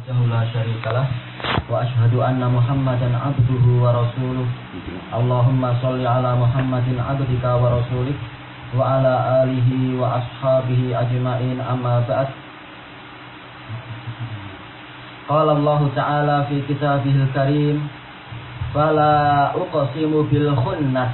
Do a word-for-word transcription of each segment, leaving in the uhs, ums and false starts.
La syarikalah wa asyhadu anna Muhammadan abduhu wa rasuluh. Allahumma shalli ala Muhammadin abdika wa rasulih wa ala alihi wa ashabihi ajma'in, amma ba'd. Qala Allah Ta'ala fi kitabihil karim, fala uqsimu bil khunnas.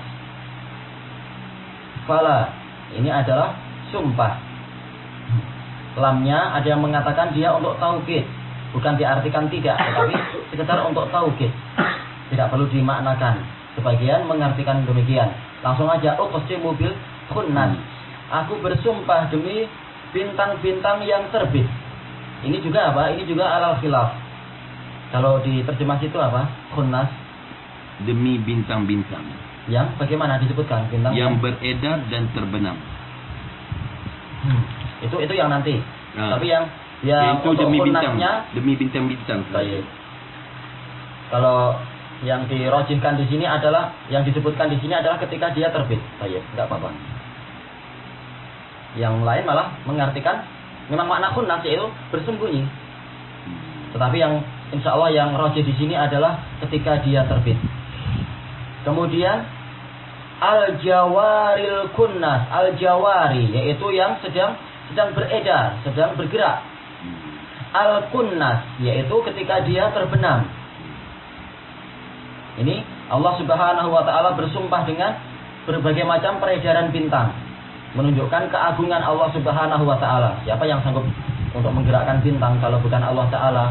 Fala ini adalah sumpah. Lamnya ada yang mengatakan dia untuk taukid, bukan diartikan tidak, tetapi sekedar untuk taukid, tidak perlu dimaknakan. Sebagian mengartikan demikian. Langsung aja, uqsimu bil khunnas. Aku bersumpah demi bintang-bintang yang terbit. Ini juga apa? Ini juga alal khilaf. Kalau diterjemah situ apa? Khunnas. Demi bintang-bintang. Yang bagaimana disebutkan bintang? Yang beredar dan terbenam. Hmm. Itu itu yang nanti. Nah. Tapi yang ya itu demi bintang, khunasnya, demi bintang-bintang. Baik. Kalau yang dirojihkan di sini adalah, yang disebutkan di sini adalah ketika dia terbit. Baik, enggak apa-apa. Yang lain malah mengartikan memang makna khunnas yaitu bersembunyi. Tetapi yang insya Allah yang rojih di sini adalah ketika dia terbit. Kemudian al-jawaril kunnas, al-jawari yaitu yang sedang sedang beredar, sedang bergerak. Al-kunnas yaitu ketika dia terbenam. Ini Allah Subhanahu wa taala bersumpah dengan berbagai macam peredaran bintang, menunjukkan keagungan Allah Subhanahu wa taala. Siapa yang sanggup untuk menggerakkan bintang kalau bukan Allah taala?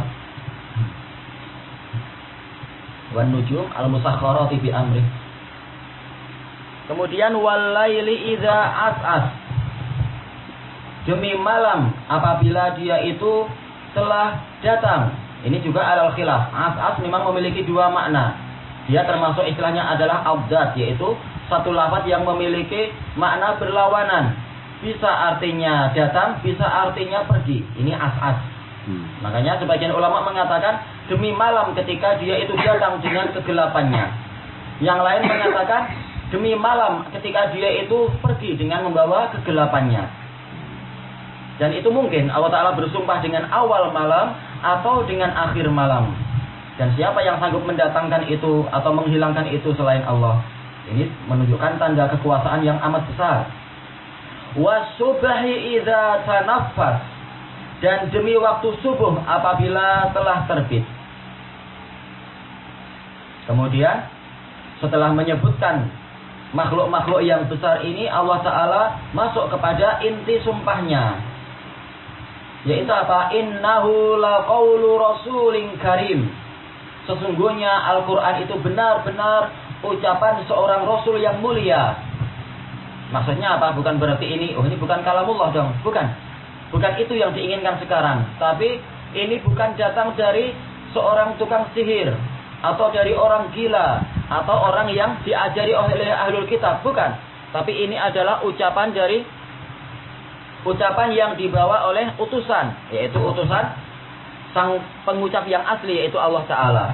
Wan nujum al-musakhkharati bi amri. Kemudian wal laili idza as'as. Demi malam apabila dia itu telah datang. Ini juga alal khilaf. As'as memang memiliki dua makna. Dia termasuk istilahnya adalah abdad, yaitu satu lafaz yang memiliki makna berlawanan. Bisa artinya datang, bisa artinya pergi. Ini as'as. Hmm. Makanya sebagian ulama mengatakan demi malam ketika dia itu datang dengan kegelapannya. Yang lain mengatakan demi malam ketika dia itu pergi dengan membawa kegelapannya. Dan itu mungkin Allah Ta'ala bersumpah dengan awal malam atau dengan akhir malam. Dan siapa yang sanggup mendatangkan itu atau menghilangkan itu selain Allah? Ini menunjukkan tanda kekuasaan yang amat besar. Wasubhi idza tanaffas. Dan demi waktu subuh apabila telah terbit. Kemudian setelah menyebutkan makhluk-makhluk yang besar ini, Allah Ta'ala masuk kepada inti sumpahnya, yaitu apa? Innahu laqaulu rasulin karim. Sesungguhnya Al-Quran itu benar-benar ucapan seorang Rasul yang mulia. Maksudnya apa? Bukan berarti ini, oh ini bukan kalamullah dong. Bukan. Bukan itu yang diinginkan sekarang. Tapi ini bukan datang dari seorang tukang sihir, atau dari orang gila, atau orang yang diajari oleh ahlul kitab. Bukan. Tapi ini adalah ucapan dari ucapan yang dibawa oleh utusan, yaitu utusan sang pengucap yang asli, yaitu Allah Ta'ala.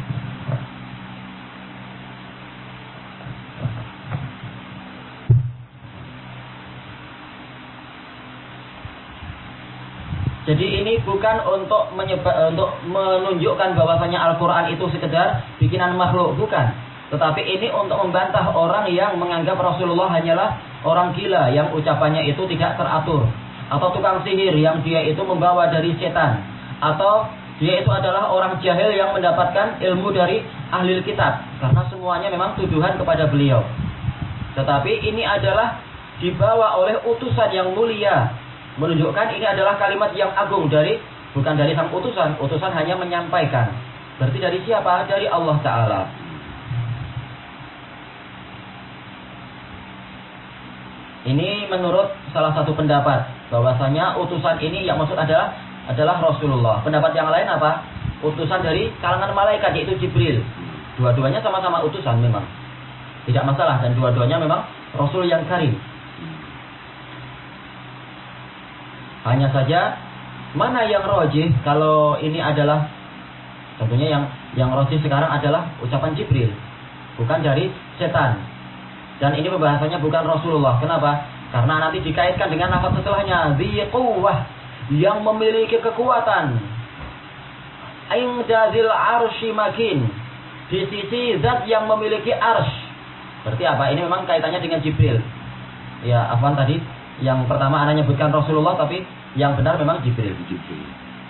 Jadi ini bukan untuk menyebab, untuk menunjukkan bahwasanya Al-Quran itu sekedar bikinan makhluk, bukan. Tetapi ini untuk membantah orang yang menganggap Rasulullah hanyalah orang gila yang ucapannya itu tidak teratur, atau tukang sihir yang dia itu membawa dari setan, atau dia itu adalah orang jahil yang mendapatkan ilmu dari ahli kitab, karena semuanya memang tuduhan kepada beliau. Tetapi ini adalah dibawa oleh utusan yang mulia, menunjukkan ini adalah kalimat yang agung dari, bukan dari sang utusan. Utusan hanya menyampaikan. Berarti dari siapa? Dari Allah Ta'ala. Ini menurut salah satu pendapat, bahwasanya utusan ini yang maksud adalah adalah Rasulullah. Pendapat yang lain apa? Utusan dari kalangan malaikat, yaitu Jibril. Dua-duanya sama-sama utusan memang, tidak masalah, dan dua-duanya memang Rasul yang karim. Hanya saja mana yang rojih? Kalau ini adalah tentunya yang yang rojih sekarang adalah ucapan Jibril, bukan dari setan. Dan ini pembahasannya bukan Rasulullah. Kenapa? Karena nanti dikaitkan dengan lafaz setelahnya, dzi quwwah, yang memiliki kekuatan. inda dzil arsy makin. Di sisi zat yang memiliki arsy. Berarti apa? Ini memang kaitannya dengan Jibril. Ya, afwan tadi yang pertama ana nyebutkan Rasulullah, tapi yang benar memang Jibril. Jibril.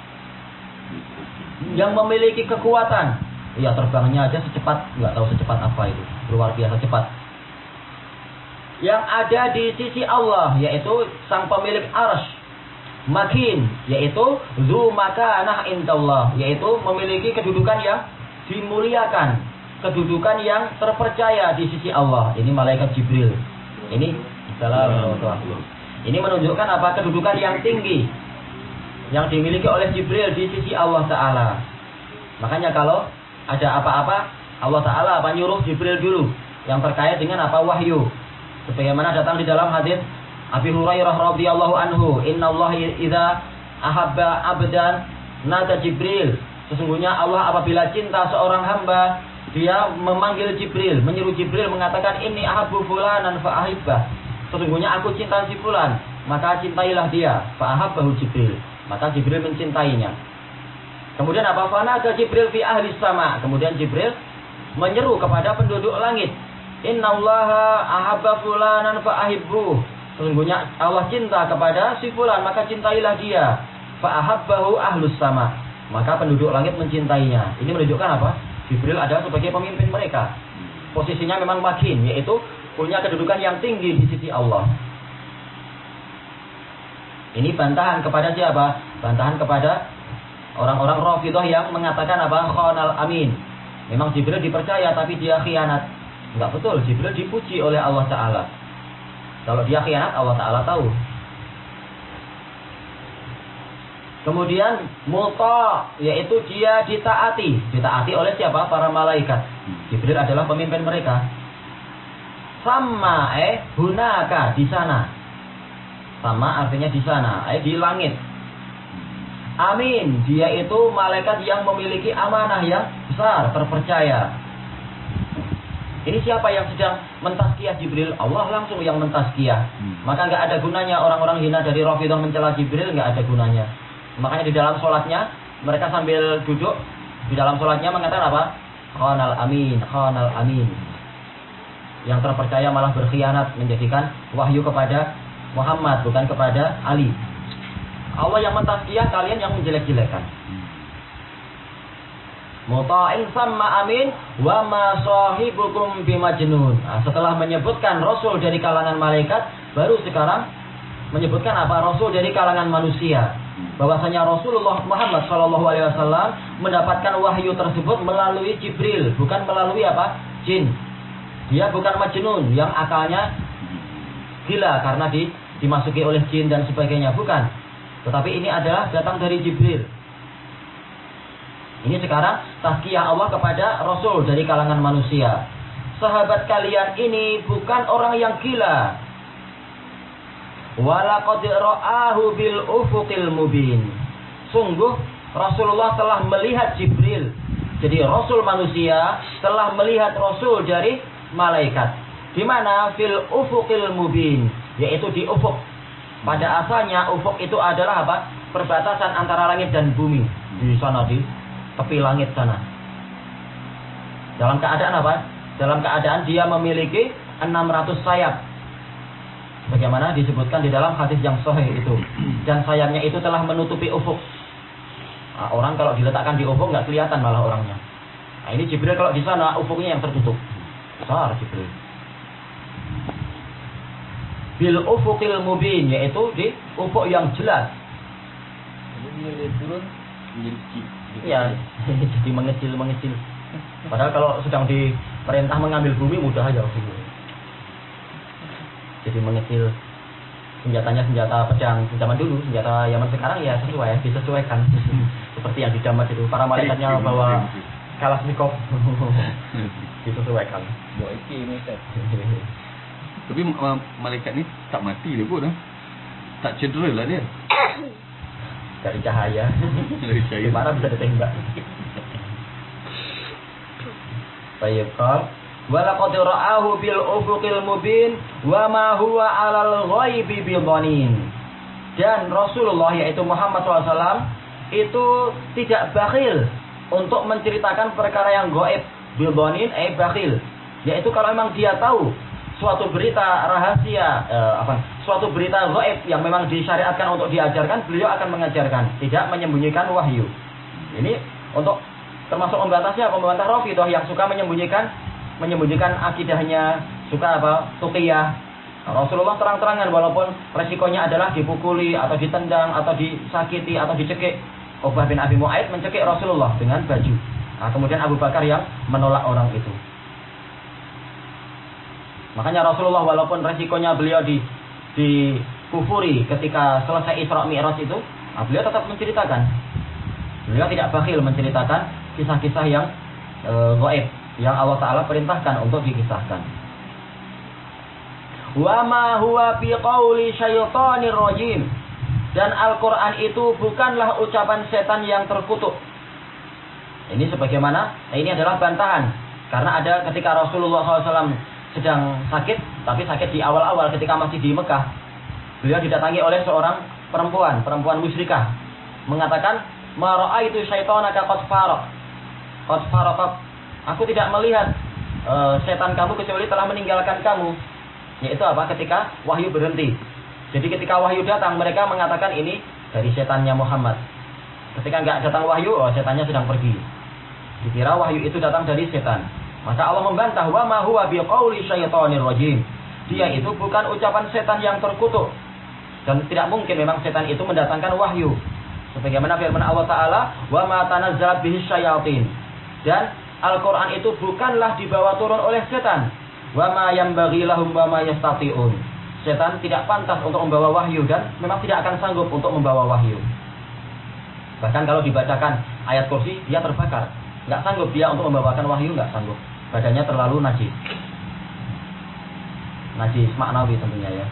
Yang memiliki kekuatan. Ya, terbangnya aja secepat, nggak tahu secepat apa itu. Luar biasa cepat. Yang ada di sisi Allah, yaitu sang pemilik arsy. Makin, yaitu zu makanah indallah, yaitu memiliki kedudukan yang dimuliakan, kedudukan yang terpercaya di sisi Allah. Ini malaikat Jibril. Ini salam. Ini menunjukkan apa? Kedudukan yang tinggi yang dimiliki oleh Jibril di sisi Allah Ta'ala. Makanya kalau ada apa-apa, Allah Ta'ala apa nyuruh Jibril dulu yang terkait dengan apa? Wahyu. Sebagaimana datang di dalam hadis Abi Hurairah radhiyallahu anhu, innallaha idza ahabba 'abdan nada Jibril. Sesungguhnya Allah apabila cinta seorang hamba, dia memanggil Jibril, menyuruh Jibril mengatakan inni ahabbu fulanan fa ahibbah. Sesungguhnya aku cinta si fulan, maka cintailah dia. Fa ahabbahu Jibril. Maka Jibril mencintainya. Kemudian apa? Fanaka Jibril fi ahli sama. Kemudian Jibril menyeru kepada penduduk langit, innallaha ahabba fulanan fa ahibbuh. Sesungguhnya Allah cinta kepada si fulan, maka cintailah dia. Fa ahabbahu ahlus sama. Maka penduduk langit mencintainya. Ini menunjukkan apa? Jibril adalah sebagai pemimpin mereka. Posisinya memang makin, yaitu punya kedudukan yang tinggi di sisi Allah. Ini bantahan kepada siapa? Bantahan kepada orang-orang Rafidhah yang mengatakan apa? Khonal amin. Memang Jibril dipercaya tapi dia khianat. Enggak betul, Jibril dipuji oleh Allah Ta'ala. Kalau dia khianat, Allah Ta'ala tahu. Kemudian muta, yaitu dia ditaati. Ditaati oleh siapa? Para malaikat. Jibril adalah pemimpin mereka. Sama eh hunaka, di sana. Sama artinya di sana, eh di langit. Amin, dia itu malaikat yang memiliki amanah yang besar, terpercaya. Ini siapa yang sedang mentazkiyah Jibril? Allah langsung yang mentazkiyah. Hmm. Maka nggak ada gunanya orang-orang hina dari Rafidhah mencela Jibril, nggak ada gunanya. Makanya di dalam sholatnya mereka sambil duduk di dalam sholatnya mengatakan apa? Khonal amin, khonal amin. Yang terpercaya malah berkhianat, menjadikan wahyu kepada Muhammad bukan kepada Ali. Allah yang mentazkiyah, kalian yang menjelek-jelekan. Muta'in sama amin wa ma sahibukum bimajnun. Nah, setelah menyebutkan rasul dari kalangan malaikat, baru sekarang menyebutkan apa? Rasul dari kalangan manusia. Bahwasanya Rasulullah Muhammad shallallahu alaihi wasallam mendapatkan wahyu tersebut melalui Jibril, bukan melalui apa? Jin. Dia bukan majnun yang akalnya gila karena di, dimasuki oleh jin dan sebagainya, bukan. Tetapi ini adalah datang dari Jibril. Ini sekarang tazkiyah Allah kepada Rasul dari kalangan manusia. Sahabat kalian ini bukan orang yang gila. Walaqad ra'ahu bil ufuqil mubin. Sungguh Rasulullah telah melihat Jibril. Jadi Rasul manusia telah melihat Rasul dari malaikat. Di mana? Fil ufuqil mubin, yaitu di ufuk. Pada asalnya ufuk itu adalah apa? Perbatasan antara langit dan bumi. Di sana di tepi langit sana. Dalam keadaan apa? Dalam keadaan dia memiliki enam ratus sayap. Bagaimana disebutkan di dalam hadis yang sahih itu. Dan sayapnya itu telah menutupi ufuk. Nah, orang kalau diletakkan di ufuk nggak kelihatan malah orangnya. Nah, ini Jibril kalau di sana ufuknya yang tertutup. Besar Jibril. Bil ufuqil mubin, yaitu di ufuk yang jelas. Jadi dia turun menjadi kecil. Ya, jadi mengecil-mengecil. Padahal kalau sedang diperintah mengambil bumi mudah aja. Jadi mengecil. Senjatanya senjata pedang zaman dulu, senjata zaman sekarang ya sesuai, disesuaikan. Seperti yang di Damas itu, para malaikatnya bawa Kalashnikov. Disesuaikan. Bawa iki Ustaz. Tapi uh, malaikat ni tak mati dia pun. Tak cedera lah dia. Dari cahaya. Dari cahaya. Gimana bisa ditembak? Baik, qal wa laqad ra'ahu bil ufuqil mubin wa ma huwa 'alal ghaibi bidhanin. Dan Rasulullah yaitu Muhammad shallallahu alaihi wasallam itu tidak bakhil untuk menceritakan perkara yang gaib, bilbonin eh bakhil. Yaitu kalau memang dia tahu suatu berita rahasia, eh, apa, suatu berita gaib yang memang disyariatkan untuk diajarkan, beliau akan mengajarkan, tidak menyembunyikan wahyu. Ini untuk termasuk membatasi apa, membantah Rafidhah yang suka menyembunyikan menyembunyikan akidahnya, suka apa, tuqiyah. Rasulullah terang-terangan walaupun resikonya adalah dipukuli atau ditendang atau disakiti atau dicekik. Uqbah bin Abi Mu'aid mencekik Rasulullah dengan baju. Nah, kemudian Abu Bakar yang menolak orang itu. Makanya Rasulullah walaupun resikonya beliau di dikufuri ketika selesai Isra Mi'raj itu, nah, beliau tetap menceritakan. Beliau tidak bakhil menceritakan kisah-kisah yang e, gaib yang Allah Ta'ala perintahkan untuk dikisahkan. Wa ma huwa fi qauli syaitonir rajim. Dan Al-Quran itu bukanlah ucapan setan yang terkutuk. Ini sebagaimana, nah ini adalah bantahan. Karena ada ketika Rasulullah shallallahu alaihi wasallam sedang sakit, tapi sakit di awal-awal ketika masih di Mekah. Beliau didatangi oleh seorang perempuan, perempuan musyrikah. Mengatakan, ma ra'aitu syaitonaka qad faraq. Qad faraq. Aku tidak melihat uh, setan kamu kecuali telah meninggalkan kamu. Yaitu apa? Ketika wahyu berhenti. Jadi ketika wahyu datang, mereka mengatakan ini dari setannya Muhammad. Ketika nggak datang wahyu, oh setannya sedang pergi. Dikira wahyu itu datang dari setan. Maka Allah membantah, wa ma huwa biqauli syaitonir rajim. Dia itu bukan ucapan setan yang terkutuk. Dan tidak mungkin memang setan itu mendatangkan wahyu. Sebagaimana firman Allah Ta'ala, wa ma tanazzalat bihi syayatin. Dan Al-Quran itu bukanlah dibawa turun oleh setan. Wa ma yambaghi lahum wa ma yastati'un. Setan tidak pantas untuk membawa wahyu dan memang tidak akan sanggup untuk membawa wahyu. Bahkan kalau dibacakan ayat kursi, dia terbakar. Nggak sanggup dia untuk membawakan wahyu, nggak sanggup. Badannya terlalu najis. Najis maknawi tentunya ya.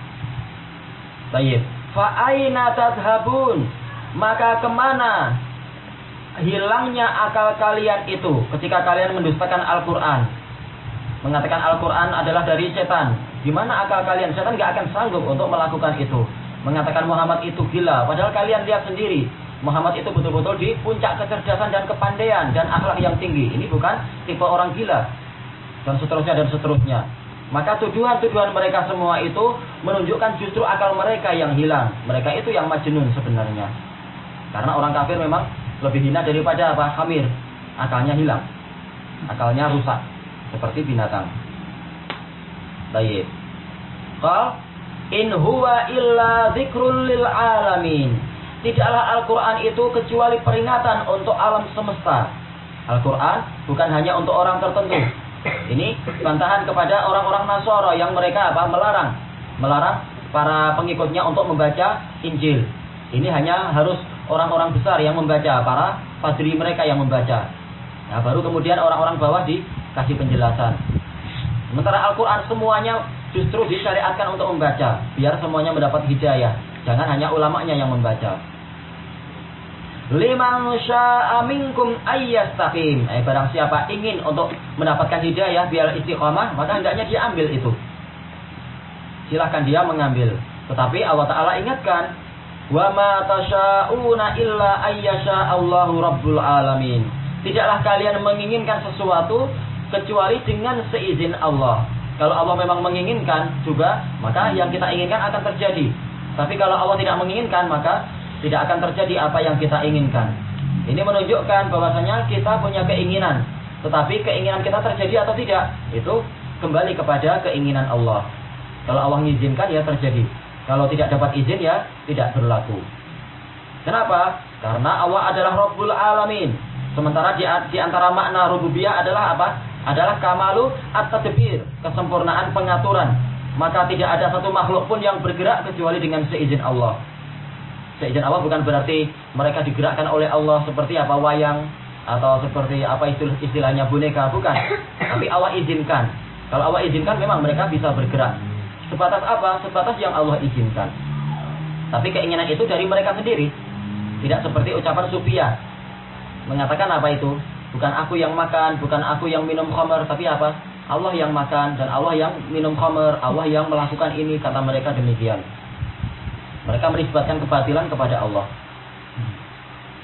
Baik. Fa aina tadhhabun? Maka kemana hilangnya akal kalian itu ketika kalian mendustakan Al-Quran? Mengatakan Al-Quran adalah dari setan. Di mana akal kalian? Setan nggak akan sanggup untuk melakukan itu. Mengatakan Muhammad itu gila. Padahal kalian lihat sendiri. Muhammad itu betul-betul di puncak kecerdasan dan kepandaian dan akhlak yang tinggi. Ini bukan tipe orang gila. Dan seterusnya dan seterusnya. Maka tuduhan-tuduhan mereka semua itu menunjukkan justru akal mereka yang hilang. Mereka itu yang majnun sebenarnya. Karena orang kafir memang lebih hina daripada apa? Hamir. Akalnya hilang. Akalnya rusak. Seperti binatang. Baik. Qal in huwa illa dzikrul lil alamin. Tidaklah Al-Quran itu kecuali peringatan untuk alam semesta. Al-Quran bukan hanya untuk orang tertentu. Ini bantahan kepada orang-orang Nasara yang mereka apa? Melarang, melarang para pengikutnya untuk membaca Injil. Ini hanya harus orang-orang besar yang membaca, para padri mereka yang membaca. Nah, baru kemudian orang-orang bawah dikasih penjelasan. Sementara Al-Quran semuanya justru disyariatkan untuk membaca. Biar semuanya mendapat hidayah. Jangan hanya ulamanya yang membaca. Liman sya'a minkum ayyastaqim. Eh, barang siapa ingin untuk mendapatkan hidayah biar istiqamah, maka hendaknya dia ambil itu. Silahkan dia mengambil. Tetapi Allah Ta'ala ingatkan, wa ma tasya'una illa ayyasha Allahu rabbul alamin. Tidaklah kalian menginginkan sesuatu kecuali dengan seizin Allah. Kalau Allah memang menginginkan juga, maka yang kita inginkan akan terjadi. Tapi kalau Allah tidak menginginkan, maka tidak akan terjadi apa yang kita inginkan. Ini menunjukkan bahwasanya kita punya keinginan. Tetapi keinginan kita terjadi atau tidak, itu kembali kepada keinginan Allah. Kalau Allah mengizinkan, ya terjadi. Kalau tidak dapat izin, ya tidak berlaku. Kenapa? Karena Allah adalah Rabbul Alamin. Sementara di, di antara makna rububiyah adalah apa? Adalah kamalu at-tadbir, kesempurnaan pengaturan. Maka tidak ada satu makhluk pun yang bergerak kecuali dengan seizin Allah. Seizin Allah bukan berarti mereka digerakkan oleh Allah seperti apa wayang atau seperti apa istilah istilahnya boneka, bukan. Tapi Allah izinkan. Kalau Allah izinkan memang mereka bisa bergerak. Sebatas apa? Sebatas yang Allah izinkan. Tapi keinginan itu dari mereka sendiri. Tidak seperti ucapan Sufiyah. Mengatakan apa itu? Bukan aku yang makan, bukan aku yang minum khamr, tapi apa? Allah yang makan dan Allah yang minum khamr, Allah yang melakukan ini, kata mereka demikian. Mereka menisbatkan kebatilan kepada Allah.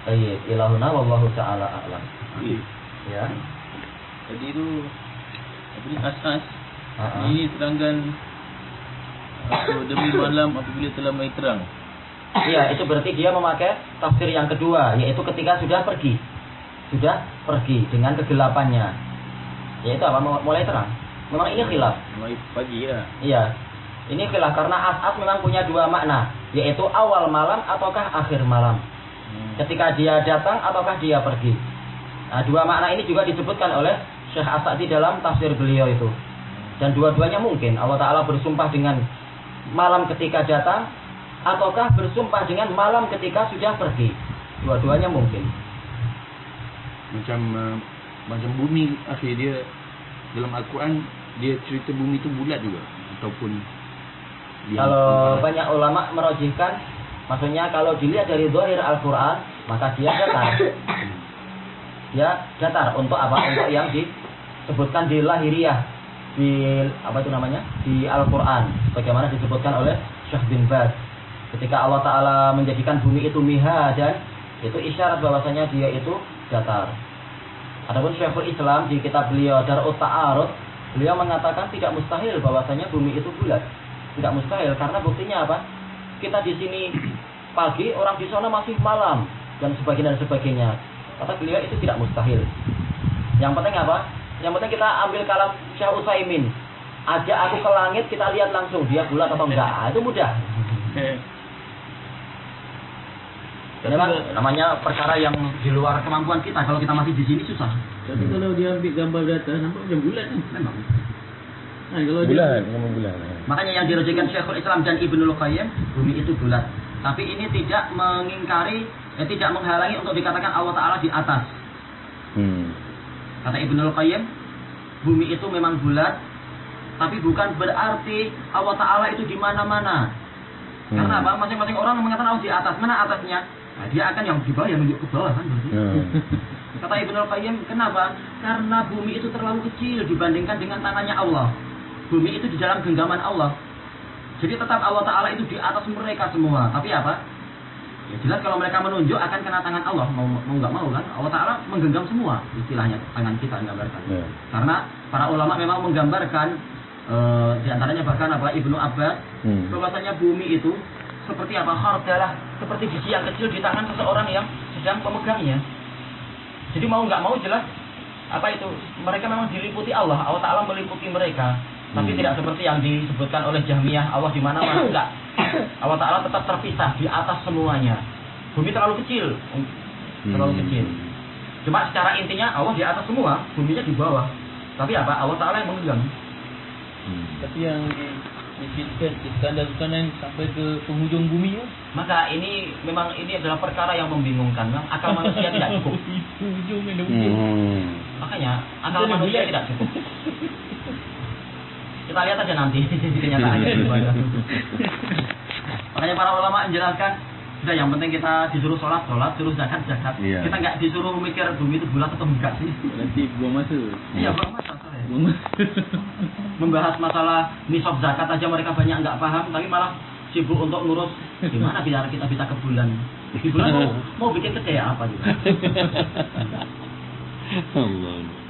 Baik, ilahuna wallahu ta'ala a'lam. Iya. Ya. Tadi tu apa ni asas. Ha-ha. Ini terangkan apa demi malam apabila telah mulai terang. Iya, itu berarti dia memakai tafsir yang kedua, yaitu ketika sudah pergi. Sudah pergi dengan kegelapannya. Yaitu apa? Mulai terang. Memang ini khilaf. Mulai pagi lah. Iya. Ini khilaf karena as-as memang punya dua makna, yaitu awal malam ataukah akhir malam. Hmm. Ketika dia datang ataukah dia pergi. Nah, dua makna ini juga disebutkan oleh Syekh As-Sa'di dalam tafsir beliau itu. Dan dua-duanya mungkin. Allah Ta'ala bersumpah dengan malam ketika datang ataukah bersumpah dengan malam ketika sudah pergi. Dua-duanya mungkin. Macam uh, macam bumi akhir dia dalam Al-Quran, dia cerita bumi itu bulat juga ataupun dia Kalau apa? banyak ulama merojihkan, maksudnya kalau dilihat dari zahir Al-Quran, maka dia datar. Dia datar untuk apa? Untuk yang disebutkan di lahiriah, di apa itu namanya? Di Al-Quran. Bagaimana disebutkan oleh Syekh bin Baz. Ketika Allah Ta'ala menjadikan bumi itu mihadan, itu isyarat bahwasanya dia itu datar. Adapun Syekhul Islam di kitab beliau Dar'ut Ta'arud, beliau mengatakan tidak mustahil bahwasanya bumi itu bulat. Tidak mustahil karena buktinya apa? Kita di sini pagi, orang di sana masih malam dan sebagainya dan sebagainya. Kata beliau itu tidak mustahil. Yang penting apa? Yang penting kita ambil kalam Syekh Utsaimin. Ajak aku ke langit, kita lihat langsung dia bulat atau enggak. Ah, itu mudah. Memang namanya perkara yang di luar kemampuan kita. Kalau kita masih di sini susah. Tapi hmm. kalau dia ambil gambar data nampak macam bulat kan? Memang. Nah, kalau bulan, dia memang bulan. Makanya yang dirujukan Syekhul Islam dan Ibnul Qayyim, bumi itu bulat. Tapi ini tidak mengingkari, eh, tidak menghalangi untuk dikatakan Allah Ta'ala di atas. Hmm. Kata Ibnul Qayyim, bumi itu memang bulat, tapi bukan berarti Allah Ta'ala itu di mana-mana. Hmm. Karena apa? Masing-masing orang mengatakan Allah di atas. Mana atasnya? Nah, dia akan yang di bawah, yang menunjuk ke bawah kan berarti. Hmm. Kata Ibnul Qayyim, kenapa? Karena bumi itu terlalu kecil dibandingkan dengan tangannya Allah. Bumi itu di dalam genggaman Allah. Jadi tetap Allah Ta'ala itu di atas mereka semua. Tapi apa? Ya jelas kalau mereka menunjuk akan kena tangan Allah. Mau mau nggak mau kan? Allah Ta'ala menggenggam semua. Istilahnya tangan kita menggambarkan. Yeah. Karena para ulama memang menggambarkan uh, di antaranya bahkan apa Ibnu Abbas hmm. bahwasanya bumi itu seperti apa? Khardalah, seperti biji yang kecil di tangan seseorang yang sedang pemegangnya. Jadi mau nggak mau jelas apa itu? Mereka memang diliputi Allah. Allah Ta'ala meliputi mereka. Tapi hmm. tidak seperti yang disebutkan oleh Jahmiyah, Allah di mana-mana, enggak. Allah Ta'ala tetap terpisah di atas semuanya. Bumi terlalu kecil, terlalu hmm. kecil. Cuma secara intinya Allah di atas semua, buminya di bawah. Tapi apa? Allah Ta'ala yang menggenggam. Hmm. Tapi yang diceritakan Iskandar-Iskandar sampai ke penghujung bumi ya? Maka ini memang ini adalah perkara yang membingungkan. Memang akal manusia tidak cukup. Ujung ada ujung. Hmm. Makanya akal manusia tidak cukup. Kita lihat aja nanti kenyataannya gimana. Makanya para ulama menjelaskan, sudah yang penting kita disuruh sholat sholat, suruh zakat zakat. Iya. Kita nggak disuruh mikir bumi itu bulat atau enggak sih. Nanti buang masa. Iya buang masa. Buang masa. Membahas masalah nisab zakat aja mereka banyak nggak paham, tapi malah sibuk untuk ngurus gimana biar kita bisa ke bulan. Di bulan mau, mau bikin kedai apa gitu. Allah.